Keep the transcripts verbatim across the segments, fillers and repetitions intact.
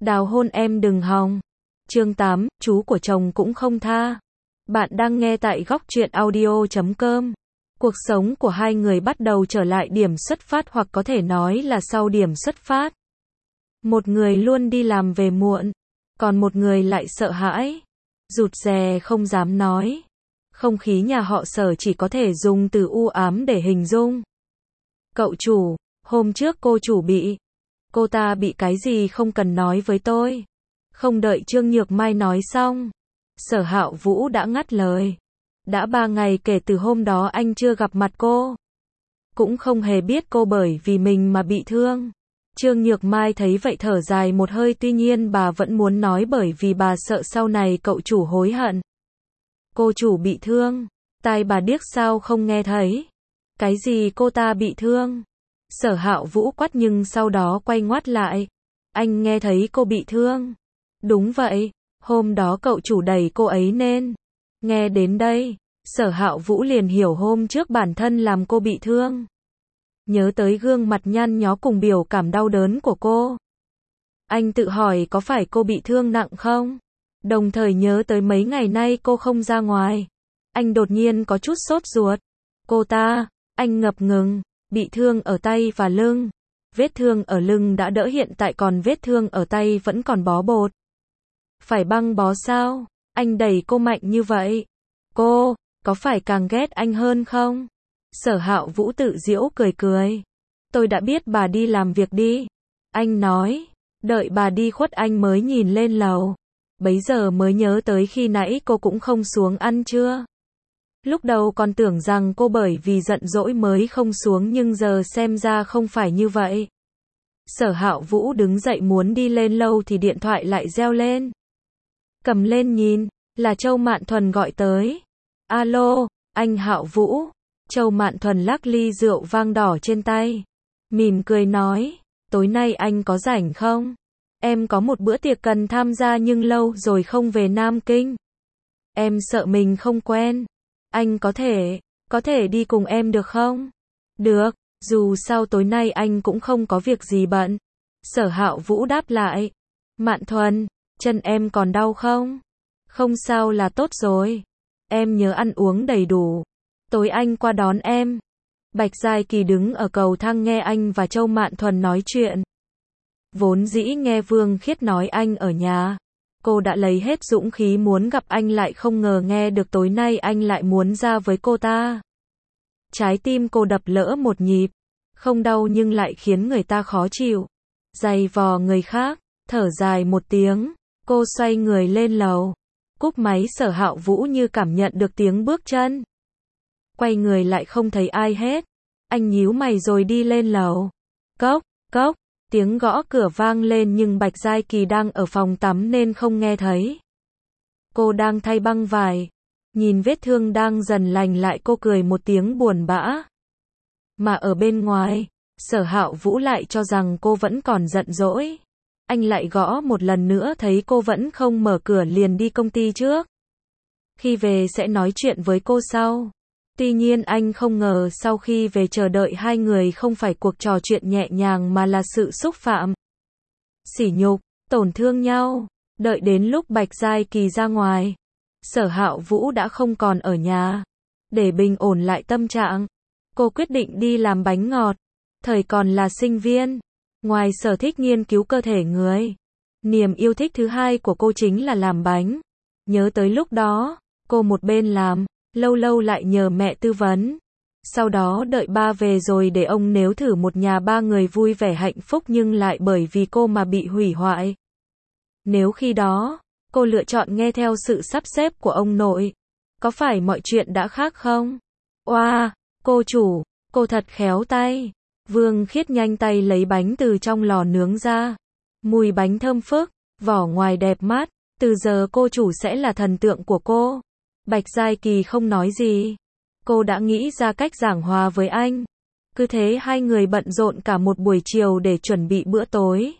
Đào hôn em đừng hòng. Chương tám, chú của chồng cũng không tha. Bạn đang nghe tại góc truyện audio chấm com. Cuộc sống của hai người bắt đầu trở lại điểm xuất phát, hoặc có thể nói là sau điểm xuất phát. Một người luôn đi làm về muộn, còn một người lại sợ hãi, rụt rè không dám nói. Không khí nhà họ Sở chỉ có thể dùng từ u ám để hình dung. Cậu chủ, hôm trước cô chủ bị. Cô ta bị cái gì không cần nói với tôi. Không đợi Trương Nhược Mai nói xong, Sở Hạo Vũ đã ngắt lời. Đã ba ngày kể từ hôm đó anh chưa gặp mặt cô. Cũng không hề biết cô bởi vì mình mà bị thương. Trương Nhược Mai thấy vậy thở dài một hơi, tuy nhiên bà vẫn muốn nói bởi vì bà sợ sau này cậu chủ hối hận. Cô chủ bị thương? Tai bà điếc sao không nghe thấy? Cái gì cô ta bị thương? Sở Hạo Vũ quát nhưng sau đó quay ngoắt lại. Anh nghe thấy cô bị thương? Đúng vậy, hôm đó cậu chủ đẩy cô ấy nên. Nghe đến đây, Sở Hạo Vũ liền hiểu hôm trước bản thân làm cô bị thương. Nhớ tới gương mặt nhăn nhó cùng biểu cảm đau đớn của cô, anh tự hỏi có phải cô bị thương nặng không? Đồng thời nhớ tới mấy ngày nay cô không ra ngoài. Anh đột nhiên có chút sốt ruột. Cô ta, anh ngập ngừng, bị thương ở tay và lưng. Vết thương ở lưng đã đỡ, hiện tại còn vết thương ở tay vẫn còn bó bột. Phải băng bó sao? Anh đẩy cô mạnh như vậy. Cô, có phải càng ghét anh hơn không? Sở Hạo Vũ tự giễu cười cười. Tôi đã biết, bà đi làm việc đi. Anh nói, đợi bà đi khuất anh mới nhìn lên lầu. Bấy giờ mới nhớ tới khi nãy cô cũng không xuống ăn trưa. Lúc đầu còn tưởng rằng cô bởi vì giận dỗi mới không xuống, nhưng giờ xem ra không phải như vậy. Sở Hạo Vũ đứng dậy muốn đi lên lâu thì điện thoại lại reo lên. Cầm lên nhìn, là Châu Mạn Thuần gọi tới. Alo, anh Hạo Vũ. Châu Mạn Thuần lắc ly rượu vang đỏ trên tay, mỉm cười nói, tối nay anh có rảnh không? Em có một bữa tiệc cần tham gia nhưng lâu rồi không về Nam Kinh. Em sợ mình không quen. Anh có thể, có thể đi cùng em được không? Được, dù sao tối nay anh cũng không có việc gì bận. Sở Hạo Vũ đáp lại. Mạn Thuần, chân em còn đau không? Không sao là tốt rồi. Em nhớ ăn uống đầy đủ. Tối anh qua đón em. Bạch Giai Kỳ đứng ở cầu thang nghe anh và Châu Mạn Thuần nói chuyện. Vốn dĩ nghe Vương Khiết nói anh ở nhà, cô đã lấy hết dũng khí muốn gặp anh, lại không ngờ nghe được tối nay anh lại muốn ra với cô ta. Trái tim cô đập lỡ một nhịp, không đau nhưng lại khiến người ta khó chịu. Giày vò người khác, thở dài một tiếng, cô xoay người lên lầu. Cúp máy Sở Hạo Vũ như cảm nhận được tiếng bước chân. Quay người lại không thấy ai hết. Anh nhíu mày rồi đi lên lầu. Cốc, cốc, tiếng gõ cửa vang lên nhưng Bạch Giai Kỳ đang ở phòng tắm nên không nghe thấy. Cô đang thay băng vải. Nhìn vết thương đang dần lành lại, cô cười một tiếng buồn bã. Mà ở bên ngoài, Sở Hạo Vũ lại cho rằng cô vẫn còn giận dỗi. Anh lại gõ một lần nữa thấy cô vẫn không mở cửa liền đi công ty trước. Khi về sẽ nói chuyện với cô sau. Tuy nhiên anh không ngờ sau khi về chờ đợi hai người không phải cuộc trò chuyện nhẹ nhàng mà là sự xúc phạm, sỉ nhục, tổn thương nhau. Đợi đến lúc Bạch Giai Kỳ ra ngoài, Sở Hạo Vũ đã không còn ở nhà. Để bình ổn lại tâm trạng, cô quyết định đi làm bánh ngọt. Thời còn là sinh viên, ngoài sở thích nghiên cứu cơ thể người, niềm yêu thích thứ hai của cô chính là làm bánh. Nhớ tới lúc đó, cô một bên làm, lâu lâu lại nhờ mẹ tư vấn. Sau đó đợi ba về rồi để ông nếm thử, một nhà ba người vui vẻ hạnh phúc nhưng lại bởi vì cô mà bị hủy hoại. Nếu khi đó, cô lựa chọn nghe theo sự sắp xếp của ông nội, có phải mọi chuyện đã khác không? Oa, wow, cô chủ, cô thật khéo tay. Vương Khiết nhanh tay lấy bánh từ trong lò nướng ra. Mùi bánh thơm phức, vỏ ngoài đẹp mắt. Từ giờ cô chủ sẽ là thần tượng của cô. Bạch Giai Kỳ không nói gì. Cô đã nghĩ ra cách giảng hòa với anh. Cứ thế hai người bận rộn cả một buổi chiều để chuẩn bị bữa tối.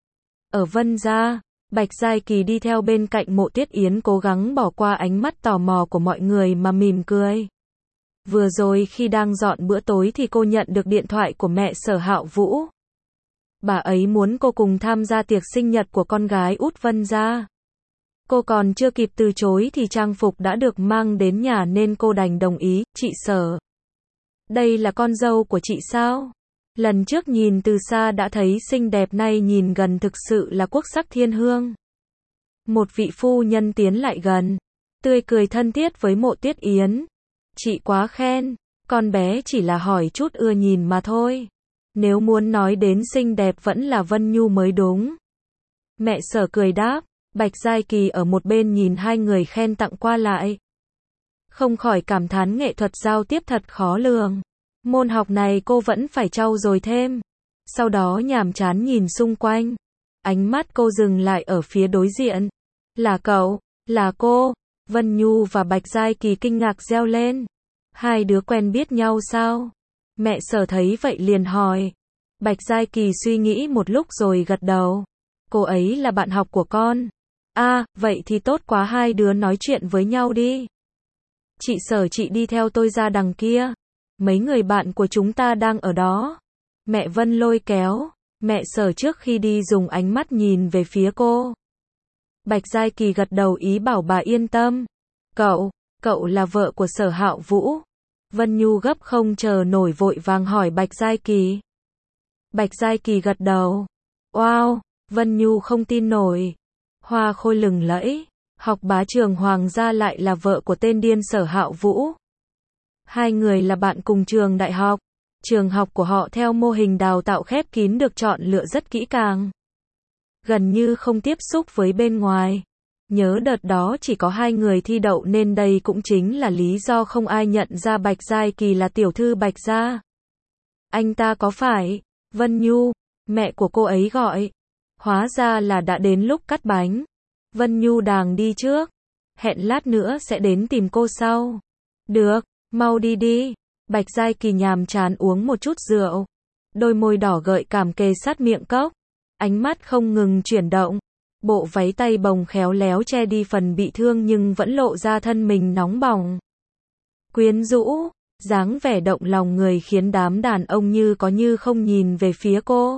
Ở Vân gia, Bạch Giai Kỳ đi theo bên cạnh Mộ Tuyết Yến, cố gắng bỏ qua ánh mắt tò mò của mọi người mà mỉm cười. Vừa rồi khi đang dọn bữa tối thì cô nhận được điện thoại của mẹ Sở Hạo Vũ. Bà ấy muốn cô cùng tham gia tiệc sinh nhật của con gái út Vân gia. Cô còn chưa kịp từ chối thì trang phục đã được mang đến nhà nên cô đành đồng ý. Chị Sở, đây là con dâu của chị sao? Lần trước nhìn từ xa đã thấy xinh đẹp, nay nhìn gần thực sự là quốc sắc thiên hương. Một vị phu nhân tiến lại gần, tươi cười thân thiết với Mộ Tuyết Yến. Chị quá khen, con bé chỉ là hỏi chút ưa nhìn mà thôi. Nếu muốn nói đến xinh đẹp vẫn là Vân Nhu mới đúng. Mẹ Sở cười đáp. Bạch Giai Kỳ ở một bên nhìn hai người khen tặng qua lại, không khỏi cảm thán nghệ thuật giao tiếp thật khó lường. Môn học này cô vẫn phải trau dồi thêm. Sau đó nhàm chán nhìn xung quanh. Ánh mắt cô dừng lại ở phía đối diện. Là cậu, là cô. Vân Nhu và Bạch Giai Kỳ kinh ngạc reo lên. Hai đứa quen biết nhau sao? Mẹ Sở thấy vậy liền hỏi. Bạch Giai Kỳ suy nghĩ một lúc rồi gật đầu. Cô ấy là bạn học của con. À, vậy thì tốt quá, hai đứa nói chuyện với nhau đi. Chị Sở, chị đi theo tôi ra đằng kia. Mấy người bạn của chúng ta đang ở đó. Mẹ Vân lôi kéo. Mẹ Sở trước khi đi dùng ánh mắt nhìn về phía cô. Bạch Giai Kỳ gật đầu ý bảo bà yên tâm. Cậu, cậu là vợ của Sở Hạo Vũ. Vân Nhu gấp không chờ nổi vội vàng hỏi Bạch Giai Kỳ. Bạch Giai Kỳ gật đầu. Wow, Vân Nhu không tin nổi. Hoa khôi lừng lẫy, học bá trường Hoàng gia lại là vợ của tên điên Sở Hạo Vũ. Hai người là bạn cùng trường đại học. Trường học của họ theo mô hình đào tạo khép kín được chọn lựa rất kỹ càng. Gần như không tiếp xúc với bên ngoài. Nhớ đợt đó chỉ có hai người thi đậu nên đây cũng chính là lý do không ai nhận ra Bạch Giai Kỳ là tiểu thư Bạch gia. Anh ta có phải? Vân Nhu, mẹ của cô ấy gọi. Hóa ra là đã đến lúc cắt bánh. Vân Nhu đàng đi trước. Hẹn lát nữa sẽ đến tìm cô sau. Được, mau đi đi. Bạch Giai Kỳ nhàm chán uống một chút rượu. Đôi môi đỏ gợi cảm kề sát miệng cốc. Ánh mắt không ngừng chuyển động. Bộ váy tay bồng khéo léo che đi phần bị thương nhưng vẫn lộ ra thân mình nóng bỏng. Quyến rũ, dáng vẻ động lòng người khiến đám đàn ông như có như không nhìn về phía cô.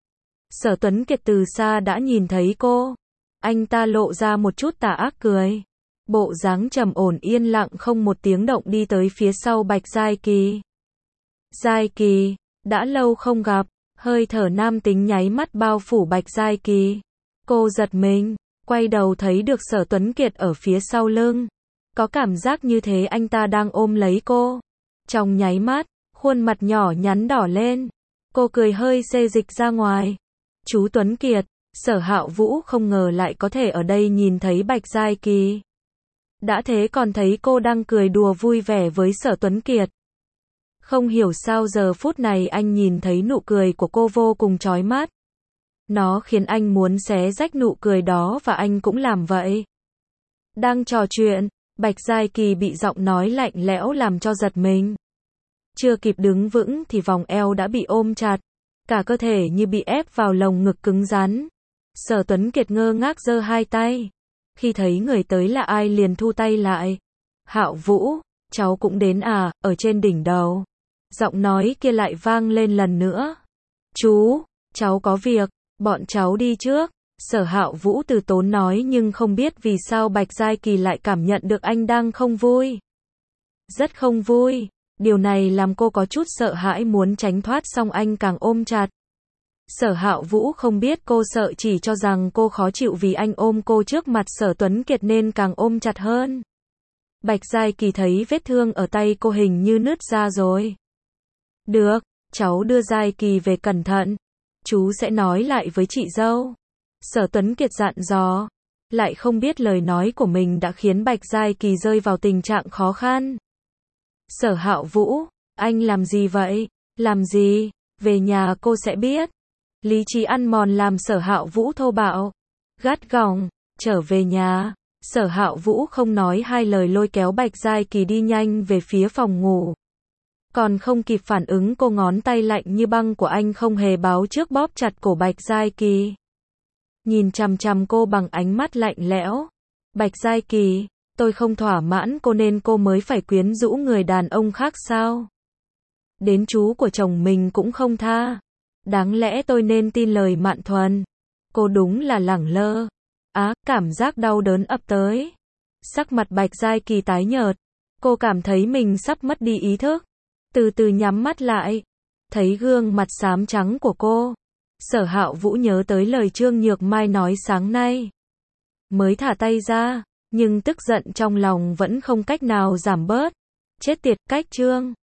Sở Tuấn Kiệt từ xa đã nhìn thấy cô. Anh ta lộ ra một chút tà ác cười. Bộ dáng trầm ổn yên lặng không một tiếng động đi tới phía sau Bạch Giai Kỳ. Giai Kỳ, đã lâu không gặp. Hơi thở nam tính nháy mắt bao phủ Bạch Giai Kỳ. Cô giật mình, quay đầu thấy được Sở Tuấn Kiệt ở phía sau lưng. Có cảm giác như thế anh ta đang ôm lấy cô. Trong nháy mắt, khuôn mặt nhỏ nhắn đỏ lên. Cô cười hơi xê dịch ra ngoài. Chú Tuấn Kiệt, Sở Hạo Vũ không ngờ lại có thể ở đây nhìn thấy Bạch Giai Kỳ. Đã thế còn thấy cô đang cười đùa vui vẻ với Sở Tuấn Kiệt. Không hiểu sao giờ phút này anh nhìn thấy nụ cười của cô vô cùng chói mắt. Nó khiến anh muốn xé rách nụ cười đó và anh cũng làm vậy. Đang trò chuyện, Bạch Giai Kỳ bị giọng nói lạnh lẽo làm cho giật mình. Chưa kịp đứng vững thì vòng eo đã bị ôm chặt. Cả cơ thể như bị ép vào lồng ngực cứng rắn. Sở Tuấn Kiệt ngơ ngác giơ hai tay. Khi thấy người tới là ai liền thu tay lại. Hạo Vũ, cháu cũng đến à, ở trên đỉnh đầu. Giọng nói kia lại vang lên lần nữa. Chú, cháu có việc, bọn cháu đi trước. Sở Hạo Vũ từ tốn nói nhưng không biết vì sao Bạch Giai Kỳ lại cảm nhận được anh đang không vui. Rất không vui. Điều này làm cô có chút sợ hãi muốn tránh thoát song anh càng ôm chặt. Sở Hạo Vũ không biết cô sợ chỉ cho rằng cô khó chịu vì anh ôm cô trước mặt Sở Tuấn Kiệt nên càng ôm chặt hơn. Bạch Giai Kỳ thấy vết thương ở tay cô hình như nứt ra rồi. Được, cháu đưa Giai Kỳ về cẩn thận. Chú sẽ nói lại với chị dâu. Sở Tuấn Kiệt dặn dò. Lại không biết lời nói của mình đã khiến Bạch Giai Kỳ rơi vào tình trạng khó khăn. Sở Hạo Vũ, anh làm gì vậy? Làm gì? Về nhà cô sẽ biết. Lý trí ăn mòn làm Sở Hạo Vũ thô bạo. Gắt gỏng, trở về nhà. Sở Hạo Vũ không nói hai lời lôi kéo Bạch Giai Kỳ đi nhanh về phía phòng ngủ. Còn không kịp phản ứng cô ngón tay lạnh như băng của anh không hề báo trước bóp chặt cổ Bạch Giai Kỳ. Nhìn chằm chằm cô bằng ánh mắt lạnh lẽo. Bạch Giai Kỳ, tôi không thỏa mãn cô nên cô mới phải quyến rũ người đàn ông khác sao? Đến chú của chồng mình cũng không tha. Đáng lẽ tôi nên tin lời Mạn Thuần. Cô đúng là lẳng lơ. Á, cảm giác đau đớn ập tới. Sắc mặt Bạch Giai Kỳ tái nhợt. Cô cảm thấy mình sắp mất đi ý thức. Từ từ nhắm mắt lại. Thấy gương mặt xám trắng của cô. Sở Hạo Vũ nhớ tới lời Trương Nhược Mai nói sáng nay. Mới thả tay ra. Nhưng tức giận trong lòng vẫn không cách nào giảm bớt. Chết tiệt, cách Trương